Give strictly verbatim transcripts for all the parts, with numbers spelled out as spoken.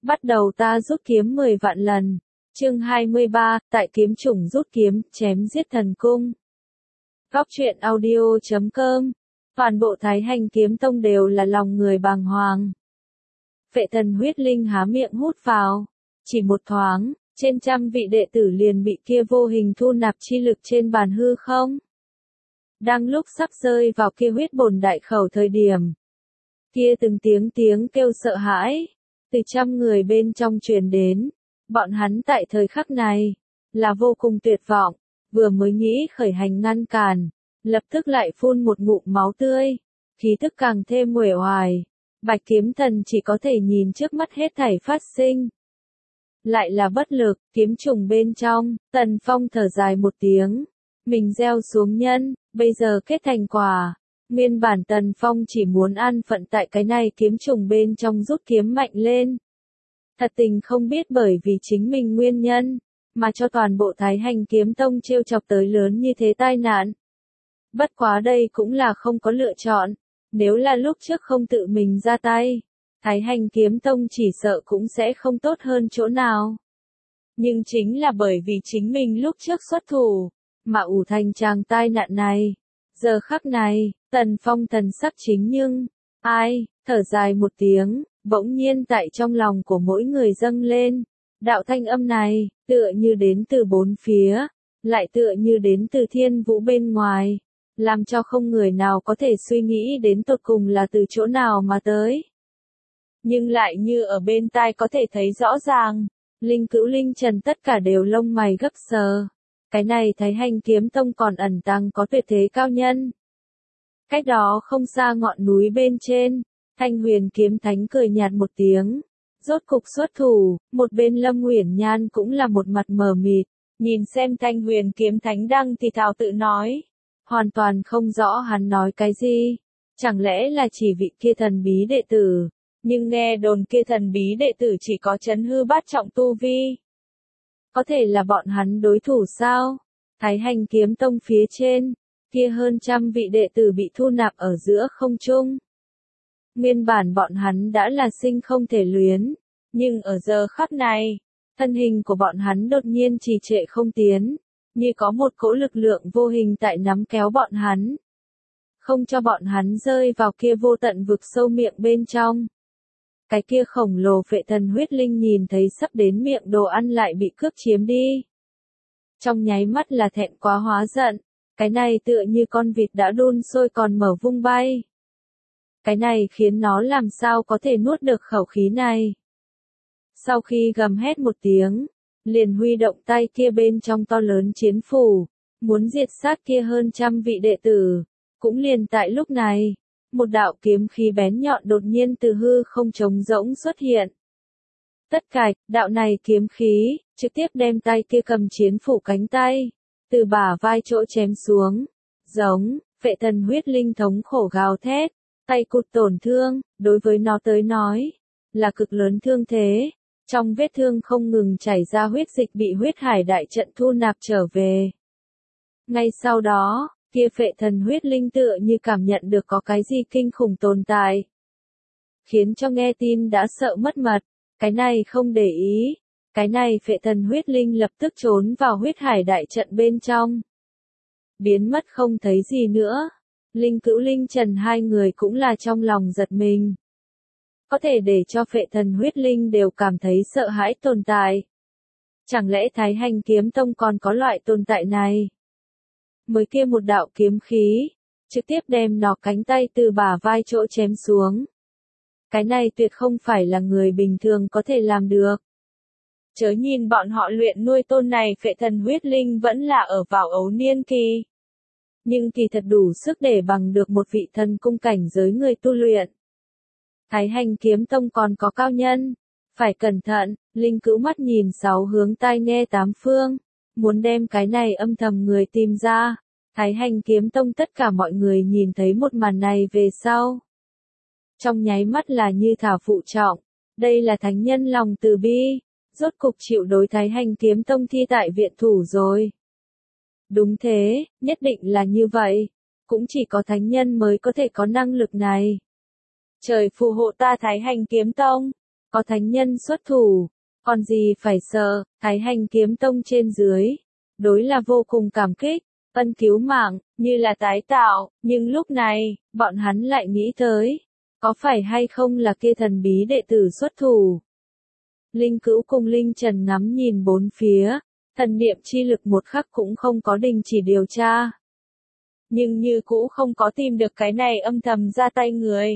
Bắt đầu ta rút kiếm mười vạn lần. Chương hai mươi ba, tại kiếm chủng rút kiếm, chém giết thần cung. Góc truyện audio chấm com. Toàn bộ Thái Hành Kiếm Tông đều là lòng người bàng hoàng. Vệ thần huyết linh há miệng hút vào. Chỉ một thoáng, trên trăm vị đệ tử liền bị kia vô hình thu nạp chi lực trên bàn hư không. Đang lúc sắp rơi vào kia huyết bồn đại khẩu thời điểm. Kia từng tiếng tiếng kêu sợ hãi, từ trăm người bên trong truyền đến. Bọn hắn tại thời khắc này, là vô cùng tuyệt vọng, vừa mới nghĩ khởi hành ngăn cản, lập tức lại phun một ngụm máu tươi, khí tức càng thêm uể oải. Bạch kiếm thần chỉ có thể nhìn trước mắt hết thảy phát sinh. Lại là bất lực, kiếm trùng bên trong, Tần Phong thở dài một tiếng. Mình gieo xuống nhân, bây giờ kết thành quả. Nguyên bản Tần Phong chỉ muốn an phận tại cái này kiếm trùng bên trong rút kiếm mạnh lên. Thật tình không biết bởi vì chính mình nguyên nhân, mà cho toàn bộ Thái Hành Kiếm Tông trêu chọc tới lớn như thế tai nạn. Bất quá đây cũng là không có lựa chọn, nếu là lúc trước không tự mình ra tay, Thái Hành Kiếm Tông chỉ sợ cũng sẽ không tốt hơn chỗ nào. Nhưng chính là bởi vì chính mình lúc trước xuất thủ, mà ủ thành tràng tai nạn này. Giờ khắc này, Tần Phong thần sắc chính nhưng, ai, thở dài một tiếng, bỗng nhiên tại trong lòng của mỗi người dâng lên. Đạo thanh âm này, tựa như đến từ bốn phía, lại tựa như đến từ thiên vũ bên ngoài, làm cho không người nào có thể suy nghĩ đến tột cùng là từ chỗ nào mà tới. Nhưng lại như ở bên tai có thể thấy rõ ràng, Linh Cữu Linh Trần tất cả đều lông mày gấp sờ. Cái này Thái Hành Kiếm Tông còn ẩn tàng có tuyệt thế cao nhân. Cách đó không xa ngọn núi bên trên, Thanh Huyền Kiếm Thánh cười nhạt một tiếng, rốt cục xuất thủ. Một bên Lâm Uyển Nhan cũng là một mặt mờ mịt, nhìn xem Thanh Huyền Kiếm Thánh đang thì thào tự nói, hoàn toàn không rõ hắn nói cái gì, chẳng lẽ là chỉ vị kia thần bí đệ tử, nhưng nghe đồn kia thần bí đệ tử chỉ có chấn hư bát trọng tu vi. Có thể là bọn hắn đối thủ sao? Thái Hành Kiếm Tông phía trên, kia hơn trăm vị đệ tử bị thu nạp ở giữa không trung. Nguyên bản bọn hắn đã là sinh không thể luyến, nhưng ở giờ khắc này, thân hình của bọn hắn đột nhiên trì trệ không tiến, như có một cỗ lực lượng vô hình tại nắm kéo bọn hắn, không cho bọn hắn rơi vào kia vô tận vực sâu miệng bên trong. Cái kia khổng lồ vệ thần huyết linh nhìn thấy sắp đến miệng đồ ăn lại bị cướp chiếm đi. Trong nháy mắt là thẹn quá hóa giận, cái này tựa như con vịt đã đun sôi còn mở vung bay. Cái này khiến nó làm sao có thể nuốt được khẩu khí này. Sau khi gầm hét một tiếng, liền huy động tay kia bên trong to lớn chiến phủ, muốn diệt sát kia hơn trăm vị đệ tử. Cũng liền tại lúc này, một đạo kiếm khí bén nhọn đột nhiên từ hư không trống rỗng xuất hiện. Tất cả, đạo này kiếm khí, trực tiếp đem tay kia cầm chiến phủ cánh tay, từ bả vai chỗ chém xuống. Giống, vệ thần huyết linh thống khổ gào thét, tay cụt tổn thương, đối với nó tới nói, là cực lớn thương thế. Trong vết thương không ngừng chảy ra huyết dịch bị huyết hải đại trận thu nạp trở về. Ngay sau đó, kia phệ thần huyết linh tựa như cảm nhận được có cái gì kinh khủng tồn tại. Khiến cho nghe tin đã sợ mất mật, cái này không để ý, cái này phệ thần huyết linh lập tức trốn vào huyết hải đại trận bên trong. Biến mất không thấy gì nữa, Linh Cữu Linh Trần hai người cũng là trong lòng giật mình. Có thể để cho phệ thần huyết linh đều cảm thấy sợ hãi tồn tại. Chẳng lẽ Thái Hành Kiếm Tông còn có loại tồn tại này? Mới kia một đạo kiếm khí, trực tiếp đem nó cánh tay từ bả vai chỗ chém xuống. Cái này tuyệt không phải là người bình thường có thể làm được. Chớ nhìn bọn họ luyện nuôi tôn này phệ thần huyết linh vẫn là ở vào ấu niên kỳ. Nhưng kỳ thật đủ sức để bằng được một vị thần cung cảnh giới người tu luyện. Thái Hành Kiếm Tông còn có cao nhân, phải cẩn thận. Linh Cữu mắt nhìn sáu hướng tai nghe tám phương, muốn đem cái này âm thầm người tìm ra. Thái Hành Kiếm Tông tất cả mọi người nhìn thấy một màn này về sau. Trong nháy mắt là như thảo phụ trọng, đây là thánh nhân lòng từ bi, rốt cục chịu đối Thái Hành Kiếm Tông thi tại viện thủ rồi. Đúng thế, nhất định là như vậy, cũng chỉ có thánh nhân mới có thể có năng lực này. Trời phù hộ ta Thái Hành Kiếm Tông, có thánh nhân xuất thủ, còn gì phải sợ, Thái Hành Kiếm Tông trên dưới, đối là vô cùng cảm kích, ân cứu mạng, như là tái tạo, nhưng lúc này, bọn hắn lại nghĩ tới, có phải hay không là kia thần bí đệ tử xuất thủ. Linh Cữu cùng Linh Trần ngắm nhìn bốn phía, thần niệm chi lực một khắc cũng không có đình chỉ điều tra. Nhưng như cũ không có tìm được cái này âm thầm ra tay người.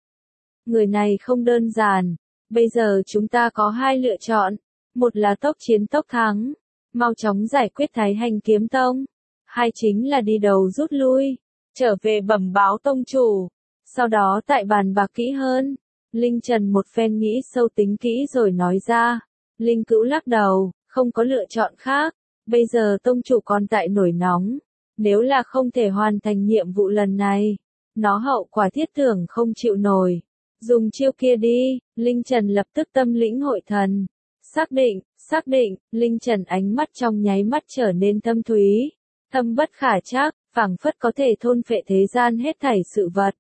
Người này không đơn giản, bây giờ chúng ta có hai lựa chọn, một là tốc chiến tốc thắng, mau chóng giải quyết Thái Hành Kiếm Tông, hai chính là đi đầu rút lui, trở về bẩm báo tông chủ, sau đó tại bàn bạc kỹ hơn. Linh Trần một phen nghĩ sâu tính kỹ rồi nói ra, Linh Cữu lắc đầu, không có lựa chọn khác, bây giờ tông chủ còn tại nổi nóng, nếu là không thể hoàn thành nhiệm vụ lần này, nó hậu quả thiết tưởng không chịu nổi. Dùng chiêu kia đi, Linh Trần lập tức tâm lĩnh hội thần. Xác định, xác định, Linh Trần ánh mắt trong nháy mắt trở nên thâm thúy, thâm bất khả trắc, phảng phất có thể thôn phệ thế gian hết thảy sự vật.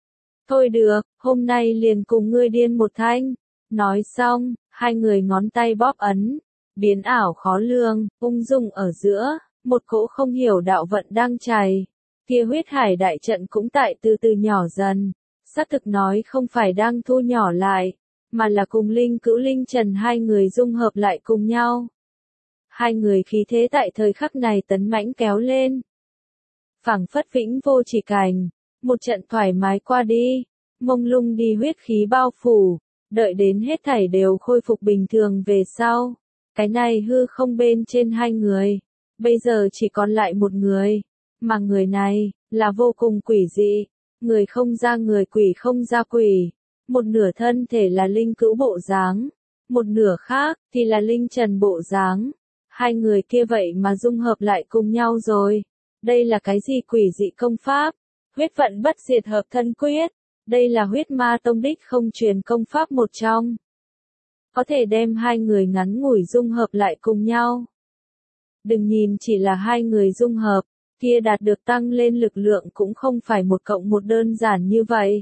Thôi được, hôm nay liền cùng ngươi điên một thanh. Nói xong, hai người ngón tay bóp ấn, biến ảo khó lường, ung dung ở giữa, một cỗ không hiểu đạo vận đang chảy. Kia huyết hải đại trận cũng tại từ từ nhỏ dần. Xác thực nói không phải đang thu nhỏ lại, mà là cùng Linh Cữu Linh Trần hai người dung hợp lại cùng nhau. Hai người khí thế tại thời khắc này tấn mãnh kéo lên. Phảng phất vĩnh vô chỉ cảnh, một trận thoải mái qua đi, mông lung đi huyết khí bao phủ, đợi đến hết thảy đều khôi phục bình thường về sau. Cái này hư không bên trên hai người, bây giờ chỉ còn lại một người, mà người này, là vô cùng quỷ dị. Người không ra người, quỷ không ra quỷ, một nửa thân thể là Linh Cữu bộ dáng, một nửa khác thì là Linh Trần bộ dáng. Hai người kia vậy mà dung hợp lại cùng nhau rồi. Đây là cái gì quỷ dị công pháp? Huyết vận bất diệt hợp thân quyết. Đây là huyết ma tông đích không truyền công pháp một trong. Có thể đem hai người ngắn ngủi dung hợp lại cùng nhau. Đừng nhìn chỉ là hai người dung hợp, kia đạt được tăng lên lực lượng cũng không phải một cộng một đơn giản như vậy.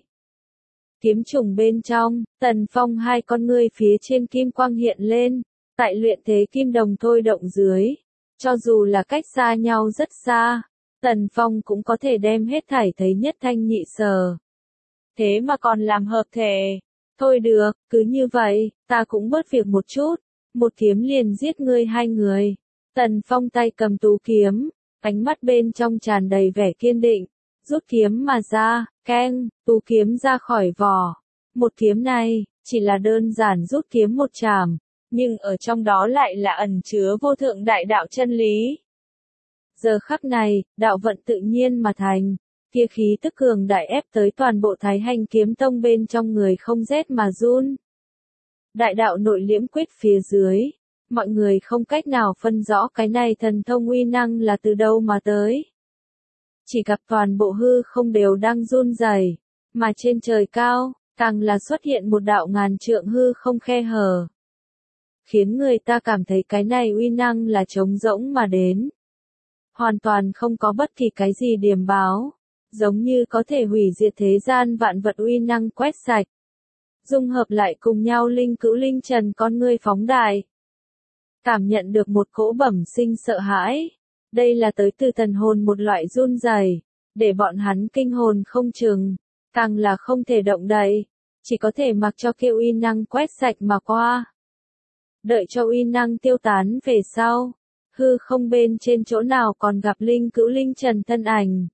Kiếm trùng bên trong, Tần Phong hai con ngươi phía trên kim quang hiện lên, tại luyện thế kim đồng thôi động dưới. Cho dù là cách xa nhau rất xa, Tần Phong cũng có thể đem hết thảy thấy nhất thanh nhị sở. Thế mà còn làm hợp thể. Thôi được, cứ như vậy, ta cũng bớt việc một chút, một kiếm liền giết ngươi hai người. Tần Phong tay cầm tú kiếm, ánh mắt bên trong tràn đầy vẻ kiên định, rút kiếm mà ra, keng, tú kiếm ra khỏi vỏ. Một kiếm này, chỉ là đơn giản rút kiếm một chảm, nhưng ở trong đó lại là ẩn chứa vô thượng đại đạo chân lý. Giờ khắc này, đạo vận tự nhiên mà thành, kia khí tức cường đại ép tới toàn bộ Thái Hành Kiếm Tông bên trong người không rét mà run. Đại đạo nội liễm quyết phía dưới, mọi người không cách nào phân rõ cái này thần thông uy năng là từ đâu mà tới. Chỉ gặp toàn bộ hư không đều đang run rẩy, mà trên trời cao, càng là xuất hiện một đạo ngàn trượng hư không khe hở. Khiến người ta cảm thấy cái này uy năng là trống rỗng mà đến. Hoàn toàn không có bất kỳ cái gì điểm báo, giống như có thể hủy diệt thế gian vạn vật uy năng quét sạch. Dung hợp lại cùng nhau Linh Cữu Linh Trần con ngươi phóng đại. Cảm nhận được một cỗ bẩm sinh sợ hãi. Đây là tới từ thần hồn một loại run rẩy, để bọn hắn kinh hồn không chừng, càng là không thể động đậy, chỉ có thể mặc cho kia uy năng quét sạch mà qua. Đợi cho uy năng tiêu tán về sau, hư không bên trên chỗ nào còn gặp Linh Cữu Linh Trần thân ảnh.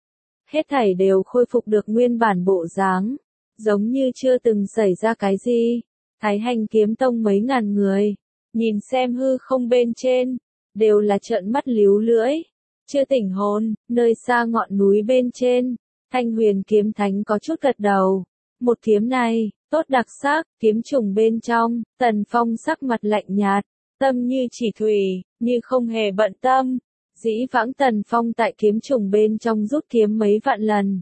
Hết thảy đều khôi phục được nguyên bản bộ dáng, giống như chưa từng xảy ra cái gì. Thái Hành Kiếm Tông mấy ngàn người, nhìn xem hư không bên trên, đều là trợn mắt líu lưỡi, chưa tỉnh hồn. Nơi xa ngọn núi bên trên, Thanh Huyền Kiếm Thánh có chút gật đầu. Một kiếm này, tốt đặc sắc, kiếm trùng bên trong, Tần Phong sắc mặt lạnh nhạt, tâm như chỉ thủy, như không hề bận tâm. Dĩ vãng Tần Phong tại kiếm trùng bên trong rút kiếm mấy vạn lần,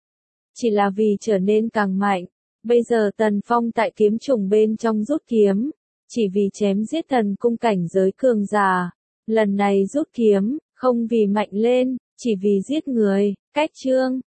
chỉ là vì trở nên càng mạnh. Bây giờ Tần Phong tại kiếm trùng bên trong rút kiếm, chỉ vì chém giết thần cung cảnh giới cường giả. Lần này rút kiếm, không vì mạnh lên, chỉ vì giết người. Cách chương